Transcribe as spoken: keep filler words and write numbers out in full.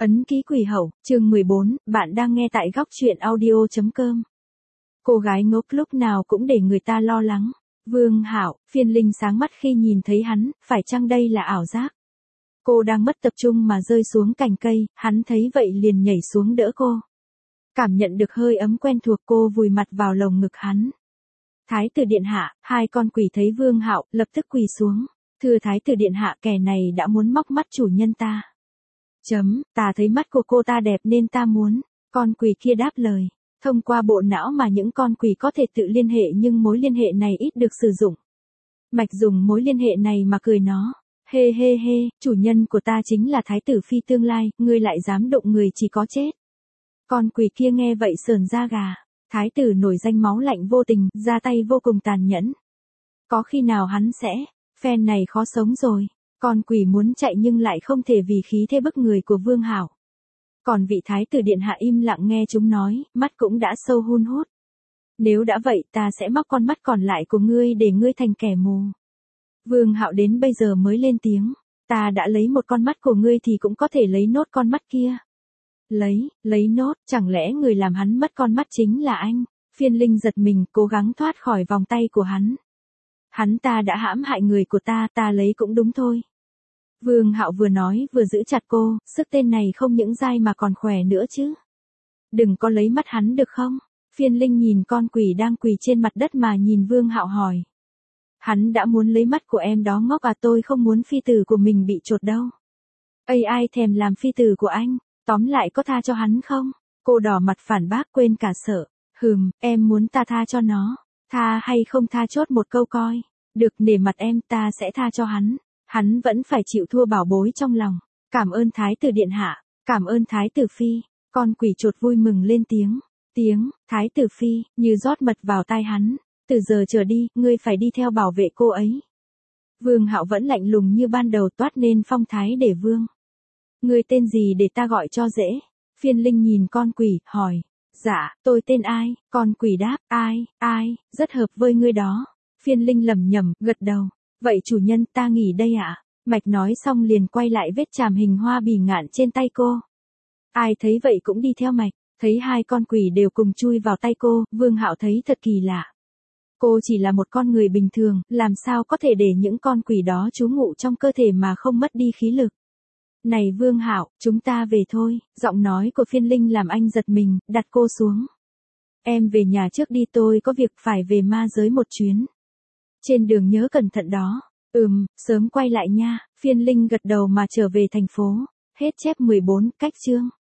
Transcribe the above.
Ấn ký quỷ hậu, chương mười bốn, bạn đang nghe tại góc truyện audio.com. Cô gái ngốc lúc nào cũng để người ta lo lắng. Vương Hạo, Phiên Linh sáng mắt khi nhìn thấy hắn, phải chăng đây là ảo giác? Cô đang mất tập trung mà rơi xuống cành cây, hắn thấy vậy liền nhảy xuống đỡ cô. Cảm nhận được hơi ấm quen thuộc, cô vùi mặt vào lồng ngực hắn. Thái tử điện hạ, hai con quỷ thấy Vương Hạo, lập tức quỳ xuống. Thưa thái tử điện hạ, kẻ này đã muốn móc mắt chủ nhân ta. Chấm, ta thấy mắt của cô ta đẹp nên ta muốn. Con quỷ kia đáp lời. Thông qua bộ não mà những con quỷ có thể tự liên hệ, nhưng mối liên hệ này ít được sử dụng. Mạch dùng mối liên hệ này mà cười nó. Hê hê hê, chủ nhân của ta chính là thái tử phi tương lai, ngươi lại dám động người chỉ có chết. Con quỷ kia nghe vậy sờn da gà. Thái tử nổi danh máu lạnh vô tình, ra tay vô cùng tàn nhẫn. Có khi nào hắn sẽ, phen này khó sống rồi. Con quỷ muốn chạy nhưng lại không thể vì khí thế bức người của Vương Hạo. Còn vị thái tử điện hạ im lặng nghe chúng nói, mắt cũng đã sâu hun hút. Nếu đã vậy ta sẽ móc con mắt còn lại của ngươi để ngươi thành kẻ mù. Vương Hạo đến bây giờ mới lên tiếng. Ta đã lấy một con mắt của ngươi thì cũng có thể lấy nốt con mắt kia. Lấy, lấy nốt, chẳng lẽ người làm hắn mất con mắt chính là anh? Phiên Linh giật mình, cố gắng thoát khỏi vòng tay của hắn. Hắn ta đã hãm hại người của ta, ta lấy cũng đúng thôi. Vương Hạo vừa nói vừa giữ chặt cô, sức tên này không những dai mà còn khỏe nữa chứ. Đừng có lấy mắt hắn được không? Phiên Linh nhìn con quỷ đang quỳ trên mặt đất mà nhìn Vương Hạo hỏi. Hắn đã muốn lấy mắt của em đó ngốc à, tôi không muốn phi tử của mình bị chột đâu. Ây ai thèm làm phi tử của anh, tóm lại có tha cho hắn không? Cô đỏ mặt phản bác quên cả sợ. Hừm, em muốn ta tha cho nó. Tha hay không tha chốt một câu coi. Được, nể mặt em, ta sẽ tha cho hắn. Hắn vẫn phải chịu thua bảo bối trong lòng. Cảm ơn thái tử điện hạ, cảm ơn thái tử phi. Con quỷ chột vui mừng lên tiếng. Tiếng, thái tử phi, như rót mật vào tai hắn. Từ giờ trở đi, ngươi phải đi theo bảo vệ cô ấy. Vương Hạo vẫn lạnh lùng như ban đầu, toát nên phong thái để vương. Ngươi tên gì để ta gọi cho dễ? Phiên Linh nhìn con quỷ, hỏi. Dạ, tôi tên ai? Con quỷ đáp, ai, ai, rất hợp với ngươi đó. Phiên Linh lẩm nhẩm, gật đầu. Vậy chủ nhân, ta nghỉ đây ạ. À? Mạch nói xong liền quay lại vết chàm hình hoa bỉ ngạn trên tay cô. Ai thấy vậy cũng đi theo Mạch, thấy hai con quỷ đều cùng chui vào tay cô, Vương Hạo thấy thật kỳ lạ. Cô chỉ là một con người bình thường, làm sao có thể để những con quỷ đó trú ngụ trong cơ thể mà không mất đi khí lực. Này Vương Hạo, chúng ta về thôi, giọng nói của Phiên Linh làm anh giật mình, đặt cô xuống. Em về nhà trước đi, tôi có việc phải về ma giới một chuyến. Trên đường nhớ cẩn thận đó. Ừm, sớm quay lại nha. Phiên Linh gật đầu mà trở về thành phố. Hết chép mười bốn, cách chương.